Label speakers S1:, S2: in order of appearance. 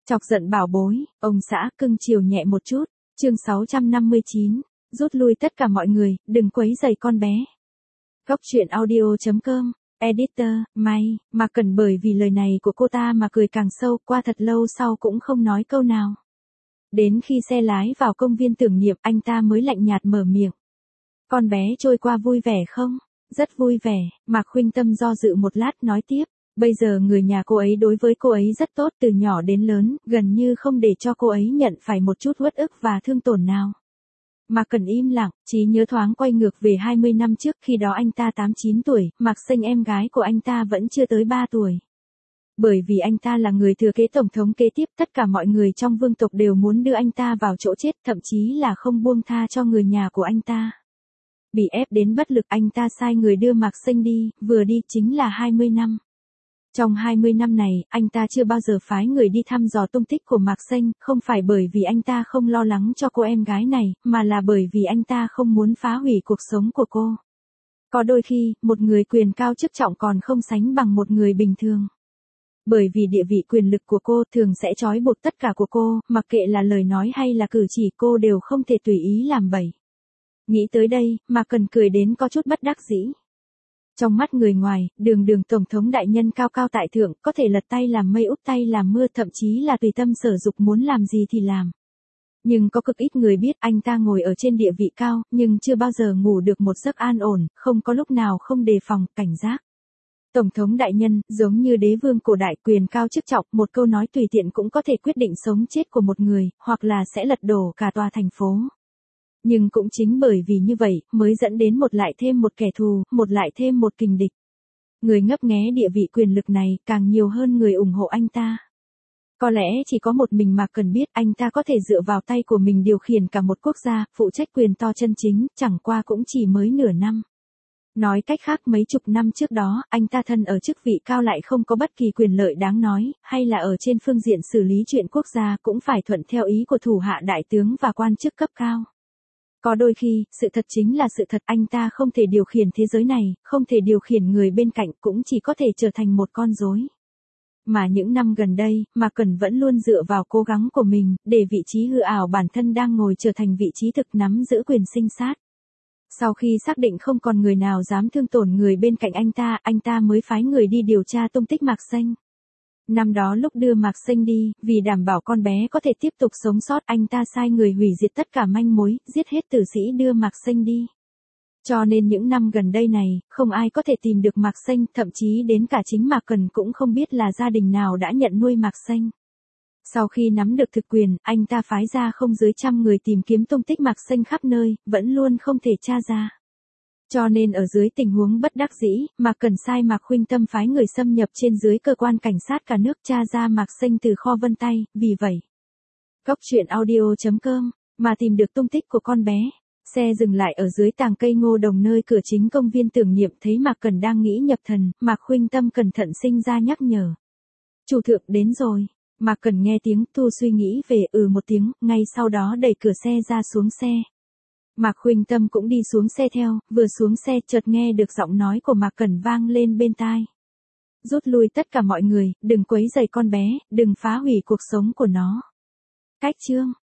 S1: Chọc giận bảo bối, ông xã cưng chiều nhẹ một chút. Chương 659, rút lui tất cả mọi người, đừng quấy rầy con bé. Góc truyện audio.com, editor, may, mà cần bởi vì lời này của cô ta mà cười càng sâu, qua thật lâu sau cũng không nói câu nào. Đến khi xe lái vào công viên tưởng niệm, anh ta mới lạnh nhạt mở miệng. Con bé trôi qua vui vẻ không? Rất vui vẻ, Mạc Khuynh Tâm do dự một lát nói tiếp. Bây giờ người nhà cô ấy đối với cô ấy rất tốt từ nhỏ đến lớn, gần như không để cho cô ấy nhận phải một chút uất ức và thương tổn nào. Mạc Cần im lặng, trí nhớ thoáng quay ngược về 20 năm trước, khi đó anh ta 8-9 tuổi, Mạc Xanh em gái của anh ta vẫn chưa tới 3 tuổi. Bởi vì anh ta là người thừa kế tổng thống kế tiếp, tất cả mọi người trong vương tộc đều muốn đưa anh ta vào chỗ chết, thậm chí là không buông tha cho người nhà của anh ta. Bị ép đến bất lực, anh ta sai người đưa Mạc Xanh đi, vừa đi chính là 20 năm. Trong 20 năm này, anh ta chưa bao giờ phái người đi thăm dò tung tích của Mạc Xanh, không phải bởi vì anh ta không lo lắng cho cô em gái này, mà là bởi vì anh ta không muốn phá hủy cuộc sống của cô. Có đôi khi, một người quyền cao chức trọng còn không sánh bằng một người bình thường. Bởi vì địa vị quyền lực của cô thường sẽ trói buộc tất cả của cô, mặc kệ là lời nói hay là cử chỉ, cô đều không thể tùy ý làm bậy. Nghĩ tới đây, mà Cần cười đến có chút bất đắc dĩ. Trong mắt người ngoài, đường tổng thống đại nhân cao cao tại thượng, có thể lật tay làm mây úp tay làm mưa, thậm chí là tùy tâm sở dục, muốn làm gì thì làm. Nhưng có cực ít người biết anh ta ngồi ở trên địa vị cao, nhưng chưa bao giờ ngủ được một giấc an ổn, không có lúc nào không đề phòng, cảnh giác. Tổng thống đại nhân, giống như đế vương cổ đại, quyền cao chức trọng, một câu nói tùy tiện cũng có thể quyết định sống chết của một người, hoặc là sẽ lật đổ cả tòa thành phố. Nhưng cũng chính bởi vì như vậy, mới dẫn đến một lại thêm một kẻ thù, một lại thêm một kình địch. Người ngấp nghé địa vị quyền lực này, càng nhiều hơn người ủng hộ anh ta. Có lẽ chỉ có một mình Mạc Cần biết anh ta có thể dựa vào tay của mình điều khiển cả một quốc gia, phụ trách quyền to chân chính, chẳng qua cũng chỉ mới nửa năm. Nói cách khác, mấy chục năm trước đó, anh ta thân ở chức vị cao lại không có bất kỳ quyền lợi đáng nói, hay là ở trên phương diện xử lý chuyện quốc gia cũng phải thuận theo ý của thủ hạ đại tướng và quan chức cấp cao. Có đôi khi, sự thật chính là sự thật, anh ta không thể điều khiển thế giới này, không thể điều khiển người bên cạnh, cũng chỉ có thể trở thành một con rối. Mà những năm gần đây, Mạc Cần vẫn luôn dựa vào cố gắng của mình, để vị trí hư ảo bản thân đang ngồi trở thành vị trí thực, nắm giữ quyền sinh sát. Sau khi xác định không còn người nào dám thương tổn người bên cạnh anh ta mới phái người đi điều tra tung tích Mạc Xanh. Năm đó lúc đưa Mạc Xanh đi, vì đảm bảo con bé có thể tiếp tục sống sót, anh ta sai người hủy diệt tất cả manh mối, giết hết tử sĩ đưa Mạc Xanh đi. Cho nên những năm gần đây này, không ai có thể tìm được Mạc Xanh, thậm chí đến cả chính Mạc Cần cũng không biết là gia đình nào đã nhận nuôi Mạc Xanh. Sau khi nắm được thực quyền, anh ta phái ra không dưới 100 người tìm kiếm tung tích Mạc Xanh khắp nơi, vẫn luôn không thể tra ra. Cho nên ở dưới tình huống bất đắc dĩ, Mạc Cần sai Mạc Khuynh Tâm phái người xâm nhập trên dưới cơ quan cảnh sát cả nước tra ra Mạc Xanh từ kho vân tay, vì vậy. Góc truyện audio.com, mà tìm được tung tích của con bé. Xe dừng lại ở dưới tàng cây ngô đồng nơi cửa chính công viên tưởng niệm, thấy Mạc Cần đang nghĩ nhập thần, Mạc Khuynh Tâm cẩn thận sinh ra nhắc nhở. Chủ thượng đến rồi. Mạc Cần nghe tiếng thu suy nghĩ về một tiếng, ngay sau đó đẩy cửa xe ra xuống xe. Mạc Khuynh Tâm cũng đi xuống xe theo, vừa xuống xe chợt nghe được giọng nói của Mạc Cần vang lên bên tai. Rút lui tất cả mọi người, đừng quấy rầy con bé, đừng phá hủy cuộc sống của nó. Cách chương